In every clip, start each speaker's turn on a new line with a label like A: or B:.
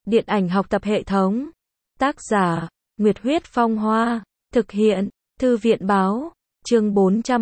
A: Điện ảnh học tập hệ thống. Tác giả, Nguyệt Huyết Phong Hoa. Thực hiện, Thư viện Báo. Chương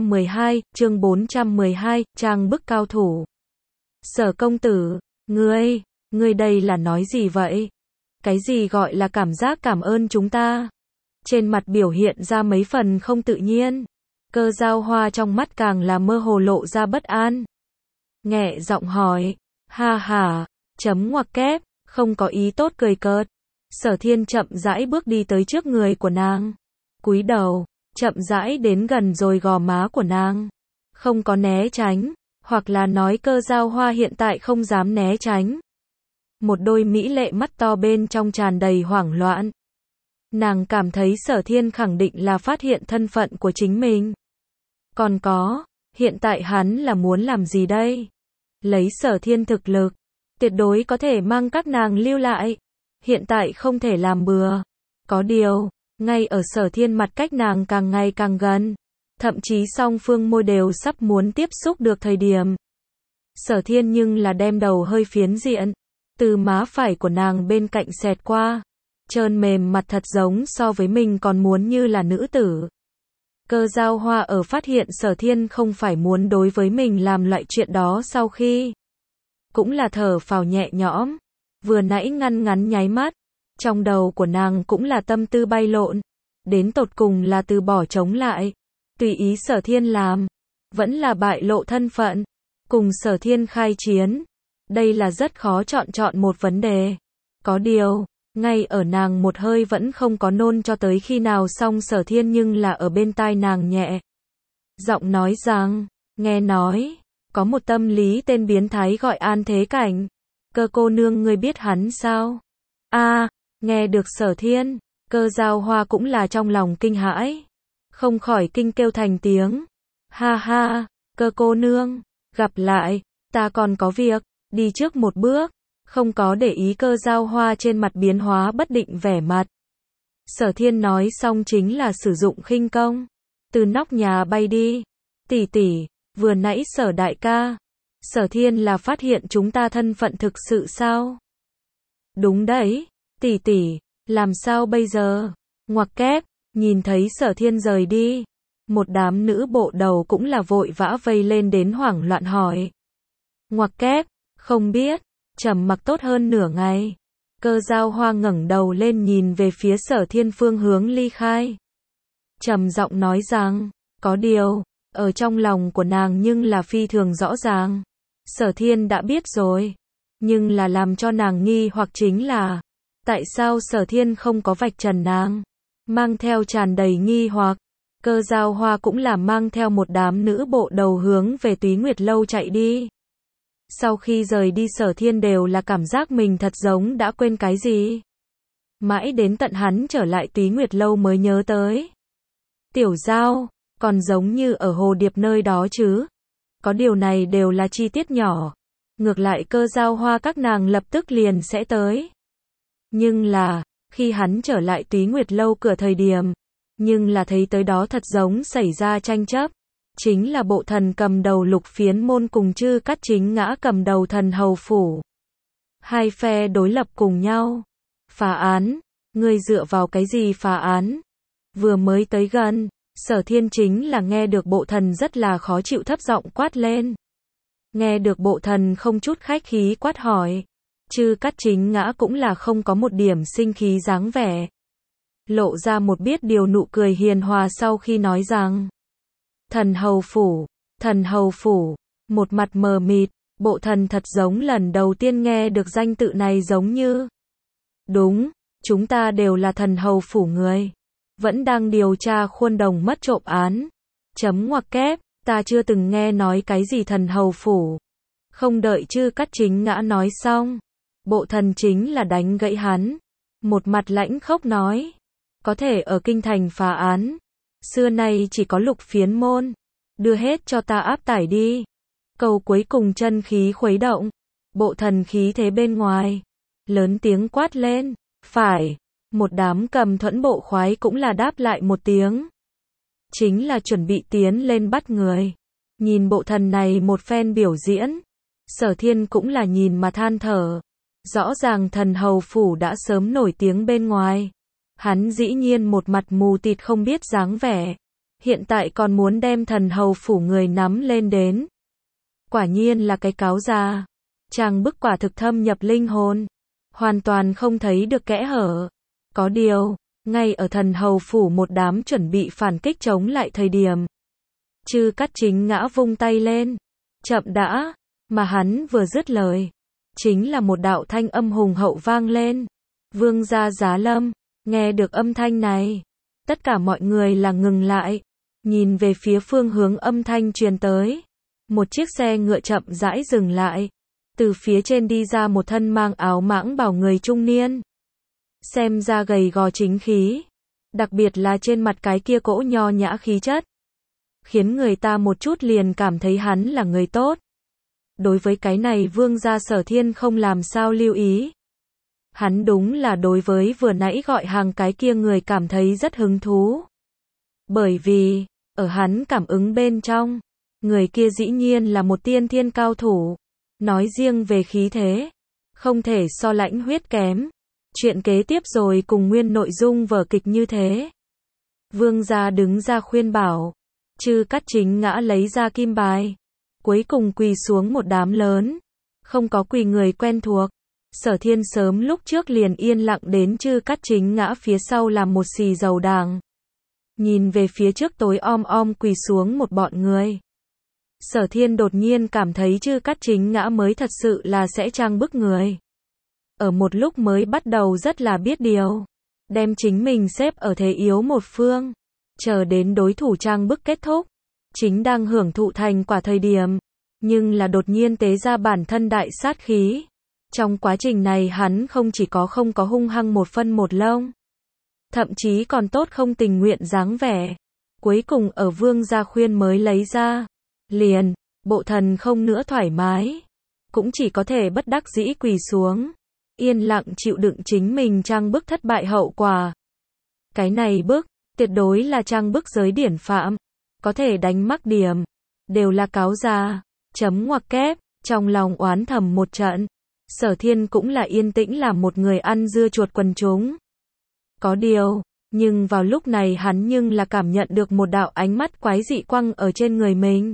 A: 412, trang bức cao thủ. Sở công tử, ngươi đây là nói gì vậy? Cái gì gọi là cảm giác cảm ơn chúng ta? Trên mặt biểu hiện ra mấy phần không tự nhiên. Cơ Giao Hoa trong mắt càng là mơ hồ lộ ra bất an. Nhẹ giọng hỏi, ha ha, chấm ngoặc kép, không có ý tốt cười cợt. Sở Thiên chậm rãi bước đi tới trước người của nàng. Cúi đầu, chậm rãi đến gần rồi gò má của nàng. Không có né tránh, hoặc là nói Cơ Giao Hoa hiện tại không dám né tránh. Một đôi mỹ lệ mắt to bên trong tràn đầy hoảng loạn. Nàng cảm thấy Sở Thiên khẳng định là phát hiện thân phận của chính mình. Còn có, hiện tại hắn là muốn làm gì đây? Lấy Sở Thiên thực lực, tuyệt đối có thể mang các nàng lưu lại. Hiện tại không thể làm bừa. Có điều, ngay ở Sở Thiên mặt cách nàng càng ngày càng gần, thậm chí song phương môi đều sắp muốn tiếp xúc được thời điểm. Sở Thiên nhưng là đem đầu hơi phiến diện, từ má phải của nàng bên cạnh xẹt qua, trơn mềm mặt thật giống so với mình còn muốn như là nữ tử. Cơ Giao Hoa ở phát hiện Sở Thiên không phải muốn đối với mình làm loại chuyện đó sau khi, cũng là thở phào nhẹ nhõm. Vừa nãy ngắn nháy mắt, trong đầu của nàng cũng là tâm tư bay lộn, đến tột cùng là từ bỏ chống lại, tùy ý Sở Thiên làm, vẫn là bại lộ thân phận, cùng Sở Thiên khai chiến. Đây là rất khó chọn một vấn đề. Có điều, ngay ở nàng một hơi vẫn không có nôn cho tới khi nào xong, Sở Thiên nhưng là ở bên tai nàng nhẹ giọng nói rằng, nghe nói, có một tâm lý tên biến thái gọi An Thế Cảnh. Cơ cô nương ngươi biết hắn sao? Nghe được Sở Thiên, Cơ Giao Hoa cũng là trong lòng kinh hãi, không khỏi kinh kêu thành tiếng. Ha ha, Cơ cô nương, gặp lại, ta còn có việc, đi trước một bước, không có để ý Cơ Giao Hoa trên mặt biến hóa bất định vẻ mặt. Sở Thiên nói xong chính là sử dụng khinh công, từ nóc nhà bay đi. Tỷ tỷ, vừa nãy Sở đại ca, Sở Thiên là phát hiện chúng ta thân phận thực sự sao? Đúng đấy, tỷ tỷ, làm sao bây giờ? Ngoặc kép, nhìn thấy Sở Thiên rời đi, một đám nữ bộ đầu cũng là vội vã vây lên đến hoảng loạn hỏi. Ngoặc kép, không biết, trầm mặc tốt hơn nửa ngày. Cơ Giao Hoa ngẩng đầu lên nhìn về phía Sở Thiên phương hướng ly khai. Trầm giọng nói rằng, có điều, ở trong lòng của nàng nhưng là phi thường rõ ràng. Sở Thiên đã biết rồi, nhưng là làm cho nàng nghi hoặc chính là, tại sao Sở Thiên không có vạch trần nàng? Mang theo tràn đầy nghi hoặc, Cơ Giao Hoa cũng là mang theo một đám nữ bộ đầu hướng về Túy Nguyệt Lâu chạy đi. Sau khi rời đi Sở Thiên đều là cảm giác mình thật giống đã quên cái gì. Mãi đến tận hắn trở lại Túy Nguyệt Lâu mới nhớ tới. Tiểu Giao, còn giống như ở Hồ Điệp nơi đó chứ. Có điều này đều là chi tiết nhỏ. Ngược lại Cơ Giao Hoa các nàng lập tức liền sẽ tới. Nhưng là, khi hắn trở lại Túy Nguyệt Lâu cửa thời điểm, nhưng là thấy tới đó thật giống xảy ra tranh chấp. Chính là bộ thần cầm đầu Lục Phiến Môn cùng Chư Cát Chính Ngã cầm đầu Thần Hầu Phủ. Hai phe đối lập cùng nhau. Phá án, ngươi dựa vào cái gì phá án? Vừa mới tới gần, Sở Thiên chính là nghe được bộ thần rất là khó chịu thấp giọng quát lên. Nghe được bộ thần không chút khách khí quát hỏi. Chư Cát Chính Ngã cũng là không có một điểm sinh khí dáng vẻ. Lộ ra một biết điều nụ cười hiền hòa sau khi nói rằng. Thần Hầu Phủ, một mặt mờ mịt, bộ thần thật giống lần đầu tiên nghe được danh tự này giống như. Đúng, chúng ta đều là Thần Hầu Phủ người. Vẫn đang điều tra Khuôn Đồng mất trộm án. Chấm ngoặc kép, ta chưa từng nghe nói cái gì Thần Hầu Phủ. Không đợi Chư Cát Chính Ngã nói xong, bộ thần chính là đánh gãy hắn. Một mặt lãnh khốc nói, có thể ở kinh thành phá án. Xưa nay chỉ có Lục Phiến Môn. Đưa hết cho ta áp tải đi. Câu cuối cùng chân khí khuấy động. Bộ thần khí thế bên ngoài. Lớn tiếng quát lên. Phải. Một đám cầm thuẫn bộ khoái cũng là đáp lại một tiếng. Chính là chuẩn bị tiến lên bắt người. Nhìn bộ thần này một phen biểu diễn. Sở Thiên cũng là nhìn mà than thở. Rõ ràng thần hầu phủ đã sớm nổi tiếng bên ngoài. Hắn dĩ nhiên một mặt mù tịt không biết dáng vẻ. Hiện tại còn muốn đem thần hầu phủ người nắm lên đến. Quả nhiên là cái cáo già. Trang bức quả thực thâm nhập linh hồn. Hoàn toàn không thấy được kẽ hở. Có điều, ngay ở thần hầu phủ một đám chuẩn bị phản kích chống lại thời điểm. Chư Cát Chính Ngã vung tay lên. Chậm đã, mà hắn vừa dứt lời. Chính là một đạo thanh âm hùng hậu vang lên. Vương gia Giá Lâm, nghe được âm thanh này. Tất cả mọi người là ngừng lại. Nhìn về phía phương hướng âm thanh truyền tới. Một chiếc xe ngựa chậm rãi dừng lại. Từ phía trên đi ra một thân mang áo mãng bào người trung niên. Xem ra gầy gò chính khí. Đặc biệt là trên mặt cái kia cỗ nho nhã khí chất. Khiến người ta một chút liền cảm thấy hắn là người tốt. Đối với cái này vương gia Sở Thiên không làm sao lưu ý. Hắn đúng là đối với vừa nãy gọi hàng cái kia người cảm thấy rất hứng thú. Bởi vì, ở hắn cảm ứng bên trong, người kia dĩ nhiên là một tiên thiên cao thủ. Nói riêng về khí thế, không thể so Lãnh Huyết kém. Chuyện kế tiếp rồi cùng nguyên nội dung vở kịch như thế. Vương gia đứng ra khuyên bảo. Chư Cát Chính Ngã lấy ra kim bài. Cuối cùng quỳ xuống một đám lớn. Không có quỳ người quen thuộc. Sở Thiên sớm lúc trước liền yên lặng đến Chư Cát Chính Ngã phía sau làm một xì dầu đàng. Nhìn về phía trước tối om quỳ xuống một bọn người. Sở Thiên đột nhiên cảm thấy Chư Cát Chính Ngã mới thật sự là sẽ trang bức người. Ở một lúc mới bắt đầu rất là biết điều. Đem chính mình xếp ở thế yếu một phương. Chờ đến đối thủ trang bức kết thúc. Chính đang hưởng thụ thành quả thời điểm. Nhưng là đột nhiên tế ra bản thân đại sát khí. Trong quá trình này hắn không chỉ không có hung hăng một phân một lông. Thậm chí còn tốt không tình nguyện dáng vẻ. Cuối cùng ở vương gia khuyên mới lấy ra. Liền, bộ thần không nữa thoải mái. Cũng chỉ có thể bất đắc dĩ quỳ xuống. Yên lặng chịu đựng chính mình trang bức thất bại hậu quả. Cái này bức, tuyệt đối là trang bức giới điển phạm. Có thể đánh mắc điểm. Đều là cáo già. Chấm ngoặc kép, trong lòng oán thầm một trận. Sở Thiên cũng là yên tĩnh làm một người ăn dưa chuột quần chúng. Có điều, nhưng vào lúc này hắn nhưng là cảm nhận được một đạo ánh mắt quái dị quăng ở trên người mình.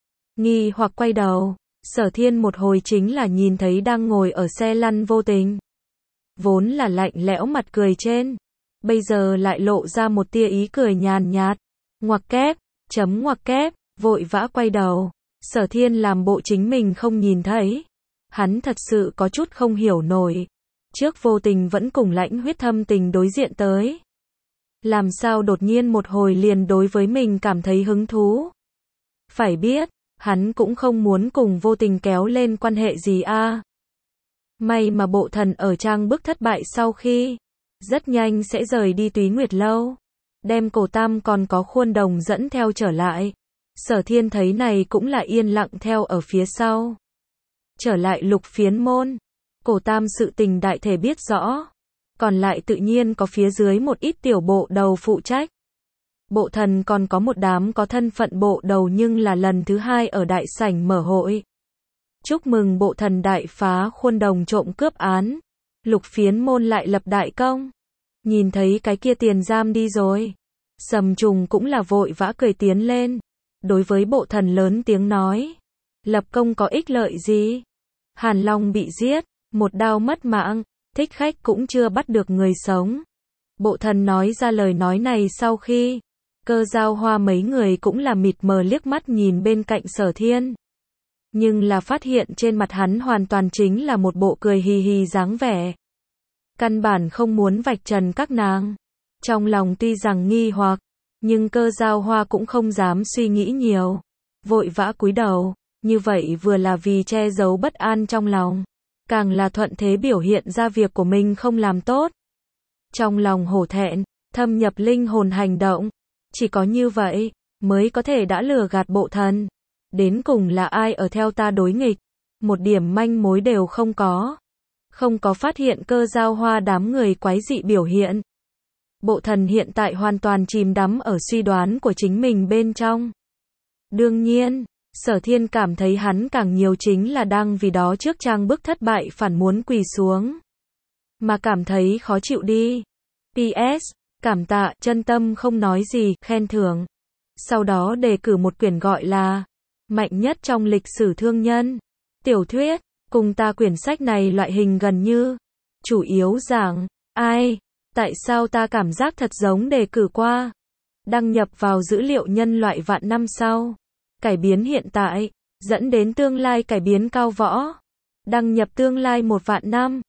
A: Nghi hoặc quay đầu, Sở Thiên một hồi chính là nhìn thấy đang ngồi ở xe lăn Vô Tình. Vốn là lạnh lẽo mặt cười trên, bây giờ lại lộ ra một tia ý cười nhàn nhạt. Ngoặc kép, chấm ngoặc kép, vội vã quay đầu. Sở Thiên làm bộ chính mình không nhìn thấy. Hắn thật sự có chút không hiểu nổi. Trước Vô Tình vẫn cùng Lãnh Huyết thâm tình đối diện tới. Làm sao đột nhiên một hồi liền đối với mình cảm thấy hứng thú. Phải biết, hắn cũng không muốn cùng Vô Tình kéo lên quan hệ gì a. May mà bộ thần ở trang bức thất bại sau khi. Rất nhanh sẽ rời đi Túy Nguyệt Lâu. Đem Cổ Tam còn có Khuôn Đồng dẫn theo trở lại. Sở Thiên thấy này cũng là yên lặng theo ở phía sau. Trở lại Lục Phiến Môn. Cổ Tam sự tình đại thể biết rõ. Còn lại tự nhiên có phía dưới một ít tiểu bộ đầu phụ trách. Bộ thần còn có một đám có thân phận bộ đầu nhưng là lần thứ hai ở đại sảnh mở hội. Chúc mừng bộ thần đại phá Khuôn Đồng trộm cướp án. Lục Phiến Môn lại lập đại công. Nhìn thấy cái kia tiền giam đi rồi. Sầm Trùng cũng là vội vã cười tiến lên. Đối với bộ thần lớn tiếng nói. Lập công có ích lợi gì? Hàn Long bị giết. Một đao mất mạng. Thích khách cũng chưa bắt được người sống. Bộ thần nói ra lời nói này sau khi. Cơ Giao Hoa mấy người cũng là mịt mờ liếc mắt nhìn bên cạnh Sở Thiên. Nhưng là phát hiện trên mặt hắn hoàn toàn chính là một bộ cười hì hì dáng vẻ. Căn bản không muốn vạch trần các nàng. Trong lòng tuy rằng nghi hoặc, nhưng Cơ Giao Hoa cũng không dám suy nghĩ nhiều. Vội vã cúi đầu, như vậy vừa là vì che giấu bất an trong lòng. Càng là thuận thế biểu hiện ra việc của mình không làm tốt. Trong lòng hổ thẹn, thâm nhập linh hồn hành động. Chỉ có như vậy, mới có thể đã lừa gạt bộ thần. Đến cùng là ai ở theo ta đối nghịch. Một điểm manh mối đều không có. Không có phát hiện Cơ Giao Hoa đám người quái dị biểu hiện. Bộ thần hiện tại hoàn toàn chìm đắm ở suy đoán của chính mình bên trong. Đương nhiên, Sở Thiên cảm thấy hắn càng nhiều chính là đang vì đó trước trang bức thất bại phản muốn quỳ xuống. Mà cảm thấy khó chịu đi. PS, cảm tạ, chân tâm không nói gì, khen thưởng. Sau đó đề cử một quyển gọi là Mạnh nhất trong lịch sử thương nhân. Tiểu thuyết, cùng ta quyển sách này loại hình gần như. Chủ yếu giảng, ai, tại sao ta cảm giác thật giống đề cử qua. Đăng nhập vào dữ liệu nhân loại vạn năm sau. Cải biến hiện tại, dẫn đến tương lai cải biến cao võ. Đăng nhập tương lai 1 vạn năm.